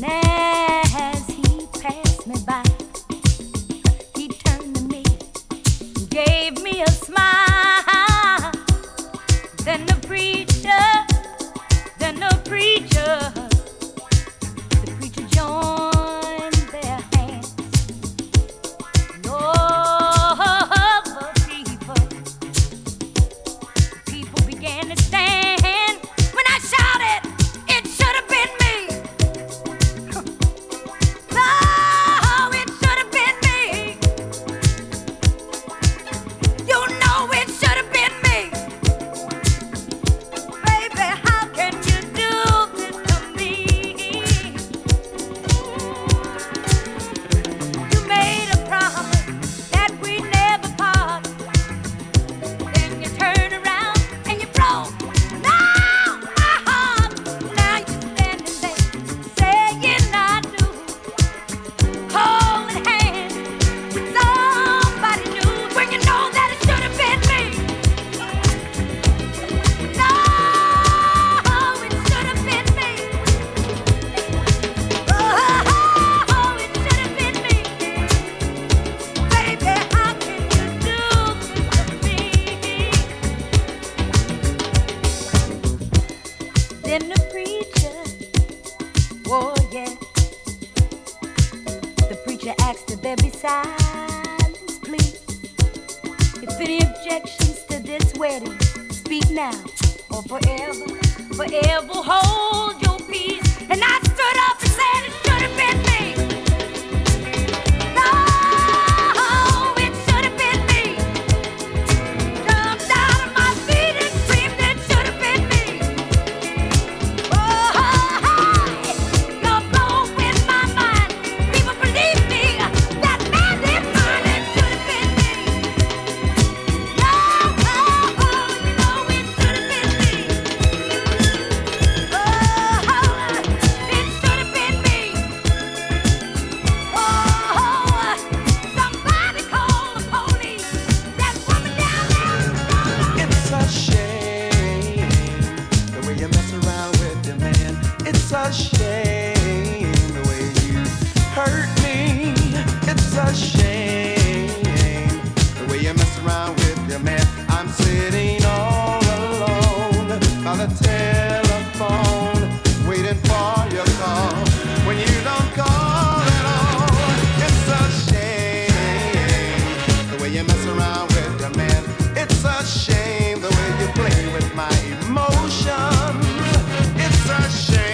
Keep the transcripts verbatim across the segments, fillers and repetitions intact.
as he passed me by, he turned to me, gave me a smile. Then the preacher, then the preacher, the preacher joined their hands. And all the people, the people began to stand. When I shouted, it should have been me. Oh, it should have been me. You know it should have been me. Baby, how can you do this to me? You made a promise that we'd never part. Then you turn around and you broke. No, my heart. Now you're standing there saying I do. Holding hands with somebody new when you know that it should have been me. No, it should have been me. Oh, it should have been me. Baby, how can you do this to me? Then the preacher, oh yeah, the preacher asked that there be silence, please. If any objections to this wedding, speak now or forever, forever hold your peace. And I stood up and said it should have been me. No, it should have been me. Jumped out of my seat and screamed it should have been me. Oh, you're blowing my mind. People believe me. That man is mine. It should have been me. No, no, you know it should have been me. Oh, it should have been me. Oh, somebody call the police. That woman down there is gone. It's a shame the way you mess around with your man. It's a shame the way you hurt me. It's a shame the way you mess around with your man. I'm sitting all alone by the telephone, waiting for your call. When you don't call at all, it's a shame the way you mess around with your man. It's a shame the way you play with my emotions. It's a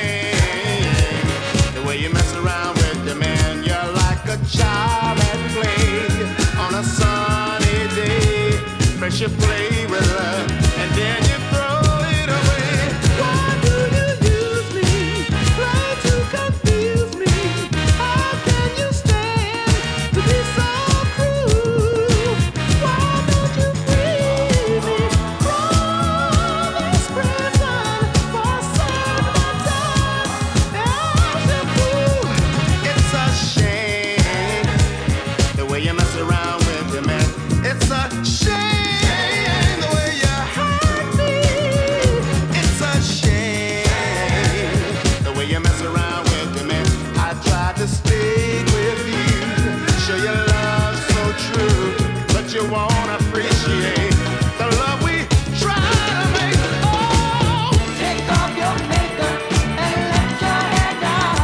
shame the way you mess around with your man. You're like a child at play on a sunny day. First you play with her and then you throw it away. Why do you use me? Try to confuse me. How can you stand to be so cruel? Why don't you free me from this prison for certain time? As a fool, it's a shame the way you mess around with your man. It's a shame the way you hurt me. It's a shame the way you mess around with your man. I tried to stay with you, show your love so true, but you won't appreciate the love we try to make. Oh, take off your makeup and let your hair down.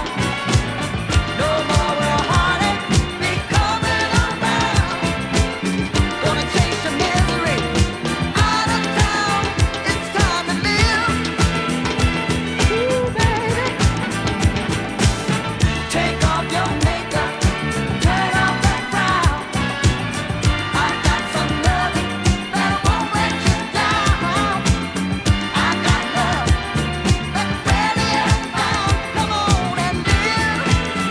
No more will heartache be coming around. Gonna chase your misery out of town. It's time to live. Ooh, baby. Take off your makeup, turn off that frown. I got some loving that won't let you down. I got love that's ready and found. Come on and live.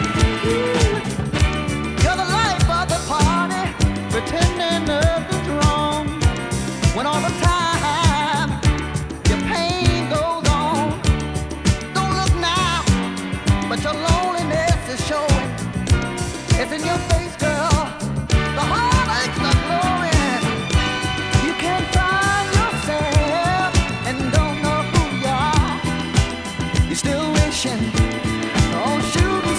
You're the life of the party, pretending nothing's wrong. When all the time your pain goes on. Don't look now, but your loneliness is showing. It's in your face, girl. The heartache's not glowing. You can't find yourself and don't know who you are. You're still wishing on shooting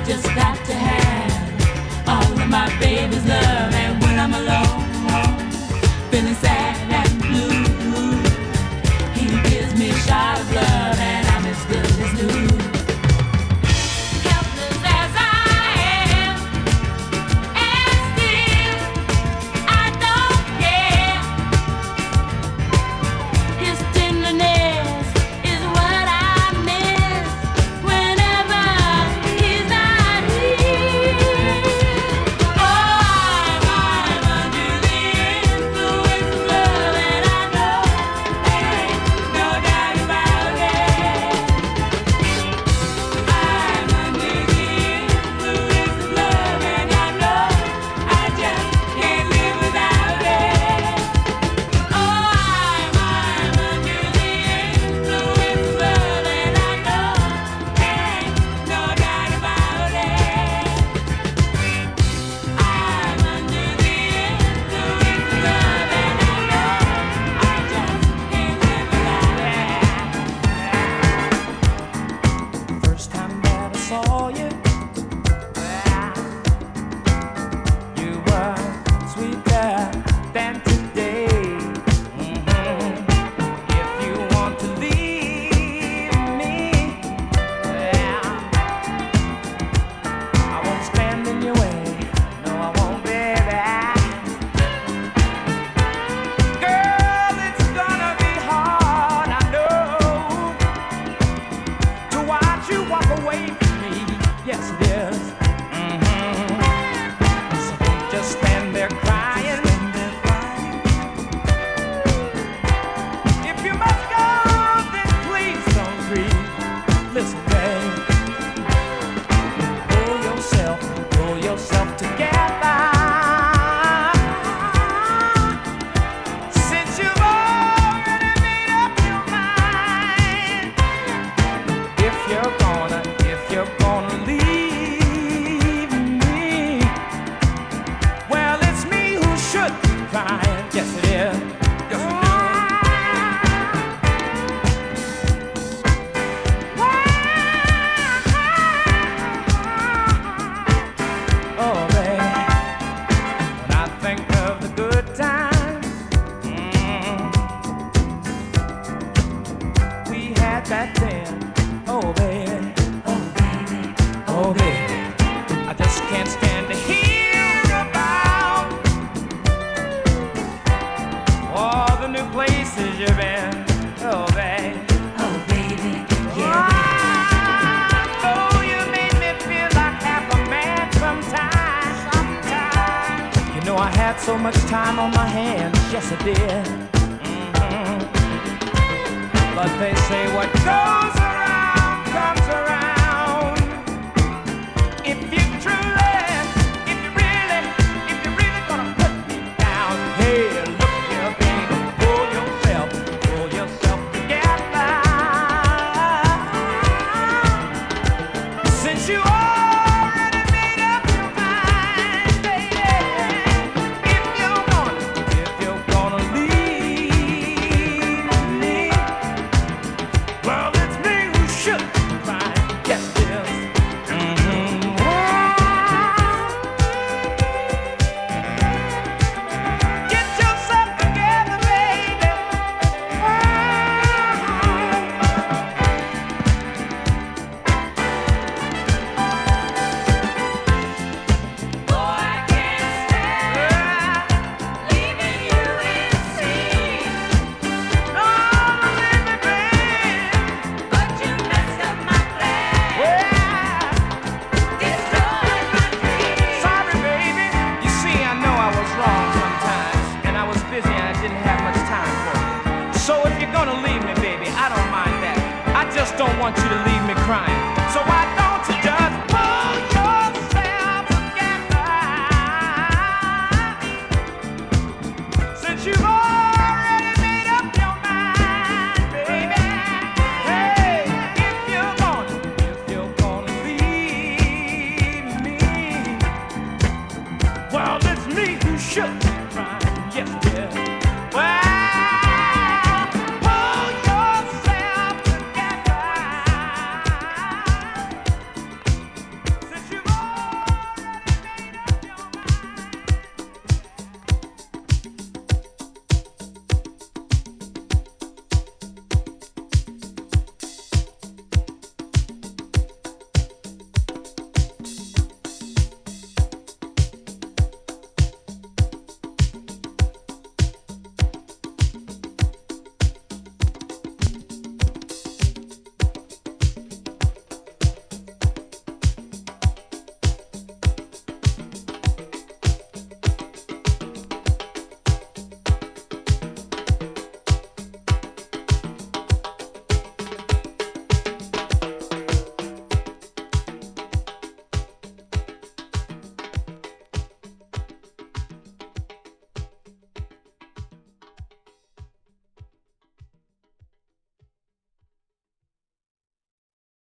just got to have all of my baby's love. And when I'm alone, feeling sad and blue, he gives me a shot of love, and I'm as good as new. Helpless as I am, and still I don't care. His tenderness is what I miss whenever he's not here. Oh, I'm, I'm under the influence of love, and I know there ain't no doubt about it. I'm under the influence of love, and I know I just can't live without it. Oh, I'm, I'm under the influence of love, and I know there ain't no doubt about it. I'm under the influence of love, and I know I just can't live without it. First time that I saw you, you were sweeter than today. Mhm. If you want to leave me, I won't stand in your way. No, I won't, baby. Girl, it's gonna be hard, I know, to watch you walk away from me. Yes, it is. Mhm. So don't just stand there crying. If you must go, then please don't grieve. Listen, babe. Pull yourself, pull yourself together. Since you've already made up your mind, if you're gonna, if you're gonna leave me, well, it's me who should be crying. Yes, it is. Yes, it is. Oh, baby, when I think of the good times mm, we had back then. Oh, baby, oh, baby, oh, baby, I just can't stand to hear about all the new places you've been. Oh, baby. Oh, baby, Oh, you made me feel like half a man sometimes. Sometimes. You know, I had so much time on my hands. Yes, I did. Mhm. But they say what goes around comes around. If you truly, if you really, if you really gonna put me down, hey, look here, baby, pull yourself, pull yourself together. Since you already made up your mind, baby, if you're gonna, if you're gonna leave me, well, it's me who should cry. Yes, it is. Mhm. Get yourself together, baby. boy, I can't stand leaving you in peace. Oh, baby, baby. But you messed up my plan, Yeah. destroyed my dreams. Sorry, baby. You see, I know I was wrong sometimes, and I was busy and I didn't have much time for you. So if you're gonna leave me, baby, I don't mind that. I just don't want you to leave me crying. So why don't you just pull yourself together? Since you've already made up your mind, baby. Hey, if you're gonna, if you're gonna leave me, well, it's me who should